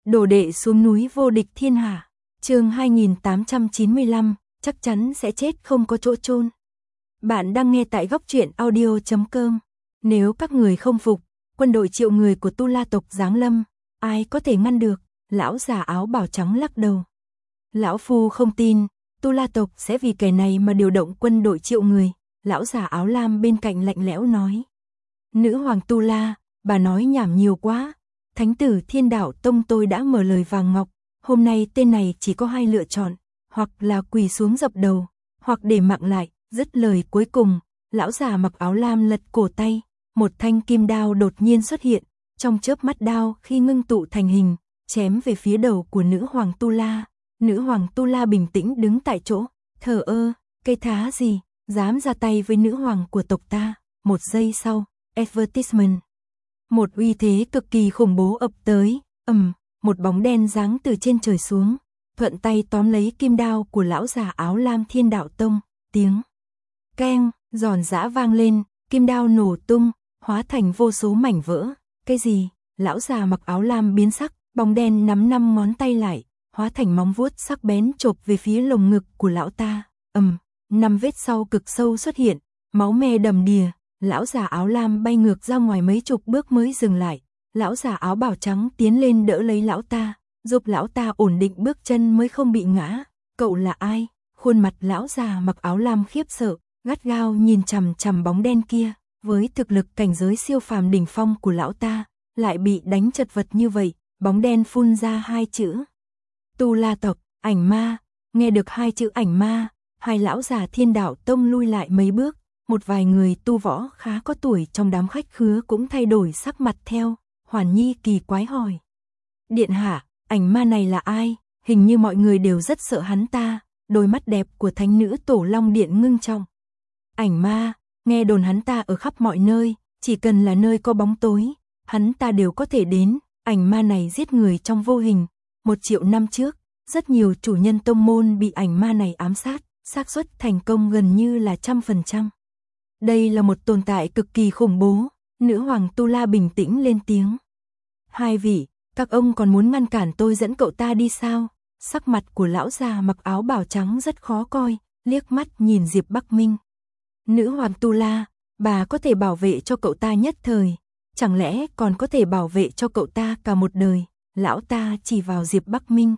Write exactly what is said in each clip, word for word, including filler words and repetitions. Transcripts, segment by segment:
Đồ đệ xuống núi vô địch thiên hạ. Chương hai nghìn tám trăm chín mươi lăm, chắc chắn sẽ chết không có chỗ chôn. Bạn đang nghe tại góc truyện audio chấm com. Nếu các người không phục, quân đội triệu người của Tu La tộc giáng lâm, ai có thể ngăn được? Lão già áo bào trắng lắc đầu. Lão phu không tin, Tu La tộc sẽ vì kẻ này mà điều động quân đội triệu người. Lão già áo lam bên cạnh lạnh lẽo nói. Nữ hoàng Tu La, bà nói nhảm nhiều quá. Thánh tử Thiên Đạo Tông tôi đã mở lời vàng ngọc, hôm nay tên này chỉ có hai lựa chọn, hoặc là quỳ xuống dập đầu, hoặc để mạng lại. Dứt lời cuối cùng, lão già mặc áo lam lật cổ tay, một thanh kim đao đột nhiên xuất hiện, trong chớp mắt đao khi ngưng tụ thành hình, chém về phía đầu của nữ hoàng Tu La. Nữ hoàng Tu La bình tĩnh đứng tại chỗ, thờ ơ, cây thá gì, dám ra tay với nữ hoàng của tộc ta. Một giây sau, advertisement. Một uy thế cực kỳ khủng bố ập tới, ầm, một bóng đen giáng từ trên trời xuống, thuận tay tóm lấy kim đao của lão già áo lam Thiên Đạo Tông, tiếng keng, giòn giã vang lên, kim đao nổ tung, hóa thành vô số mảnh vỡ. Cái gì? Lão già mặc áo lam biến sắc, bóng đen nắm năm ngón tay lại, hóa thành móng vuốt sắc bén chộp về phía lồng ngực của lão ta. Ầm, năm vết sau cực sâu xuất hiện, máu me đầm đìa. Lão già áo lam bay ngược ra ngoài mấy chục bước mới dừng lại. Lão già áo bào trắng tiến lên đỡ lấy lão ta, giúp lão ta ổn định bước chân mới không bị ngã. Cậu là ai? Khuôn mặt lão già mặc áo lam khiếp sợ, gắt gao nhìn chằm chằm bóng đen kia. Với thực lực cảnh giới siêu phàm đỉnh phong của lão ta, lại bị đánh chật vật như vậy. Bóng đen phun ra hai chữ Tu La tộc, ảnh ma. Nghe được hai chữ ảnh ma, hai lão già Thiên Đạo Tông lui lại mấy bước. Một vài người tu võ khá có tuổi trong đám khách khứa cũng thay đổi sắc mặt theo. Hoàn Nhi kỳ quái hỏi. Điện hạ, ảnh ma này là ai? Hình như mọi người đều rất sợ hắn ta. Đôi mắt đẹp của thánh nữ Tổ Long Điện ngưng trọng. Ảnh ma, nghe đồn hắn ta ở khắp mọi nơi, chỉ cần là nơi có bóng tối, hắn ta đều có thể đến. Ảnh ma này giết người trong vô hình. Một triệu năm trước, rất nhiều chủ nhân tông môn bị ảnh ma này ám sát, xác suất thành công gần như là trăm phần trăm. Đây là một tồn tại cực kỳ khủng bố. Nữ hoàng Tu La bình tĩnh lên tiếng. Hai vị, các ông còn muốn ngăn cản tôi dẫn cậu ta đi sao? Sắc mặt của lão già mặc áo bào trắng rất khó coi, liếc mắt nhìn Diệp Bắc Minh. Nữ hoàng Tu La, bà có thể bảo vệ cho cậu ta nhất thời, chẳng lẽ còn có thể bảo vệ cho cậu ta cả một đời? Lão ta chỉ vào Diệp Bắc Minh.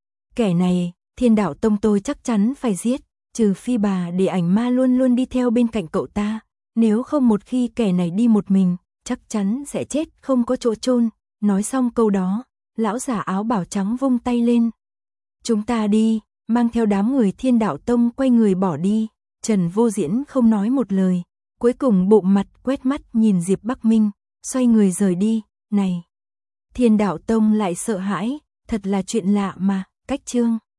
Kẻ này, Thiên Đạo Tông tôi chắc chắn phải giết. Trừ phi bà để ảnh ma luôn luôn đi theo bên cạnh cậu ta, nếu không một khi kẻ này đi một mình, chắc chắn sẽ chết không có chỗ chôn. Nói xong câu đó, lão già áo bào trắng vung tay lên. Chúng ta đi, mang theo đám người Thiên Đạo Tông quay người bỏ đi. Trần Vô Diễn không nói một lời, cuối cùng bụng mặt quét mắt nhìn Diệp Bắc Minh, xoay người rời đi. Này, Thiên Đạo Tông lại sợ hãi, thật là chuyện lạ mà. Cách chương